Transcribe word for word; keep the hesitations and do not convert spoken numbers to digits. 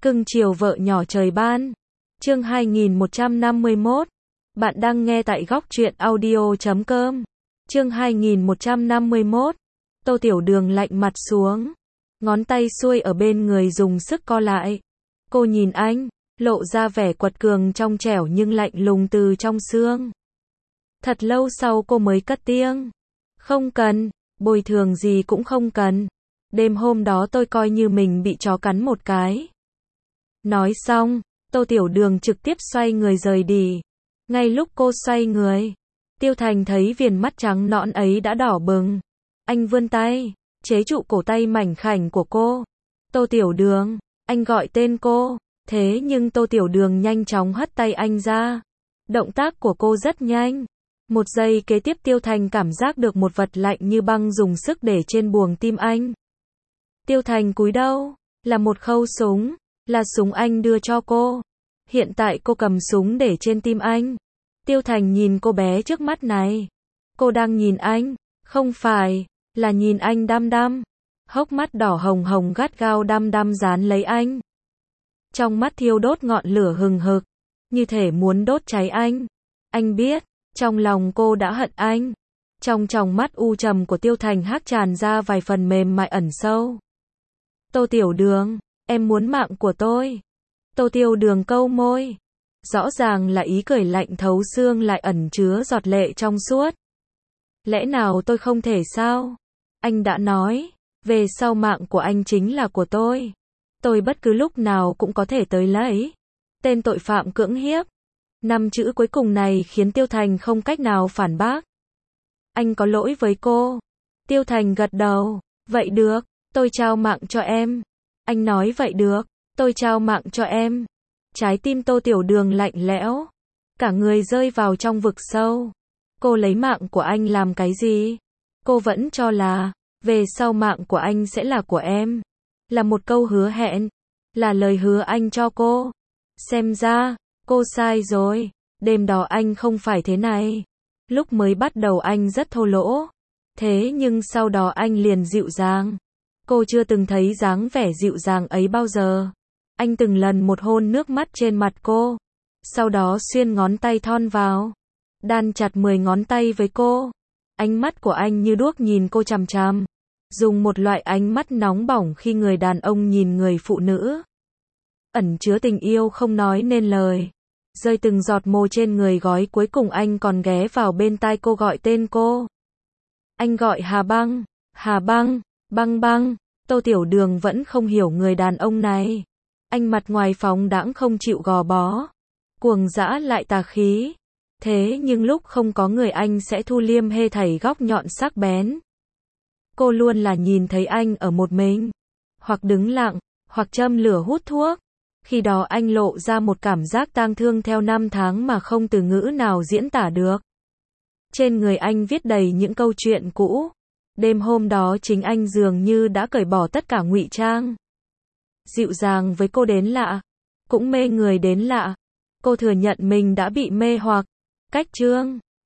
Cưng chiều vợ nhỏ trời ban. Chương hai nghìn một trăm năm mươi mốt. Bạn đang nghe tại góc truyện audio chấm com. Chương hai nghìn một trăm năm mươi mốt. Tô Tiểu Đường lạnh mặt xuống, ngón tay xuôi ở bên người dùng sức co lại. Cô nhìn anh, lộ ra vẻ quật cường trong trẻo nhưng lạnh lùng từ trong xương. Thật lâu sau cô mới cất tiếng. Không cần, bồi thường gì cũng không cần. Đêm hôm đó tôi coi như mình bị chó cắn một cái. Nói xong, Tô Tiểu Đường trực tiếp xoay người rời đi. Ngay lúc cô xoay người, Tiêu Thành thấy viền mắt trắng nõn ấy đã đỏ bừng. Anh vươn tay, chế trụ cổ tay mảnh khảnh của cô. Tô Tiểu Đường, anh gọi tên cô. Thế nhưng Tô Tiểu Đường nhanh chóng hất tay anh ra. Động tác của cô rất nhanh. Một giây kế tiếp Tiêu Thành cảm giác được một vật lạnh như băng dùng sức để trên buồng tim anh. Tiêu Thành cúi đầu, là một khẩu súng, là súng anh đưa cho cô. Hiện tại cô cầm súng để trên tim anh. Tiêu Thành nhìn cô bé trước mắt này. Cô đang nhìn anh, không phải, là nhìn anh đăm đăm. Hốc mắt đỏ hồng hồng gắt gao đăm đăm dán lấy anh. Trong mắt thiêu đốt ngọn lửa hừng hực, như thể muốn đốt cháy anh. Anh biết, trong lòng cô đã hận anh. Trong tròng mắt u trầm của Tiêu Thành hắc tràn ra vài phần mềm mại ẩn sâu. Tô Tiểu Đường, em muốn mạng của tôi. Tô Tiểu Đường câu môi. Rõ ràng là ý cười lạnh thấu xương lại ẩn chứa giọt lệ trong suốt. Lẽ nào tôi không thể sao? Anh đã nói, về sau mạng của anh chính là của tôi. Tôi bất cứ lúc nào cũng có thể tới lấy. Tên tội phạm cưỡng hiếp. Năm chữ cuối cùng này khiến Tiêu Thành không cách nào phản bác. Anh có lỗi với cô. Tiêu Thành gật đầu. Vậy được, tôi trao mạng cho em. Anh nói vậy được, tôi trao mạng cho em. Trái tim Tô Tiểu Đường lạnh lẽo. Cả người rơi vào trong vực sâu. Cô lấy mạng của anh làm cái gì? Cô vẫn cho là, về sau mạng của anh sẽ là của em. Là một câu hứa hẹn. Là lời hứa anh cho cô. Xem ra, cô sai rồi. Đêm đó anh không phải thế này. Lúc mới bắt đầu anh rất thô lỗ. Thế nhưng sau đó anh liền dịu dàng. Cô chưa từng thấy dáng vẻ dịu dàng ấy bao giờ. Anh từng lần một hôn nước mắt trên mặt cô. Sau đó xuyên ngón tay thon vào. Đan chặt mười ngón tay với cô. Ánh mắt của anh như đuốc nhìn cô chằm chằm. Dùng một loại ánh mắt nóng bỏng khi người đàn ông nhìn người phụ nữ. Ẩn chứa tình yêu không nói nên lời. Rơi từng giọt mồ trên người gói cuối cùng anh còn ghé vào bên tai cô gọi tên cô. Anh gọi Hà Băng, Hà Băng, Băng Băng. Tô Tiểu Đường vẫn không hiểu người đàn ông này. Anh mặt ngoài phóng đãng không chịu gò bó. Cuồng dã lại tà khí. Thế nhưng lúc không có người anh sẽ thu liêm hê thảy góc nhọn sắc bén. Cô luôn là nhìn thấy anh ở một mình. Hoặc đứng lặng, hoặc châm lửa hút thuốc. Khi đó anh lộ ra một cảm giác tang thương theo năm tháng mà không từ ngữ nào diễn tả được. Trên người anh viết đầy những câu chuyện cũ. Đêm hôm đó chính anh dường như đã cởi bỏ tất cả ngụy trang. Dịu dàng với cô đến lạ. Cũng mê người đến lạ. Cô thừa nhận mình đã bị mê hoặc. Cách chương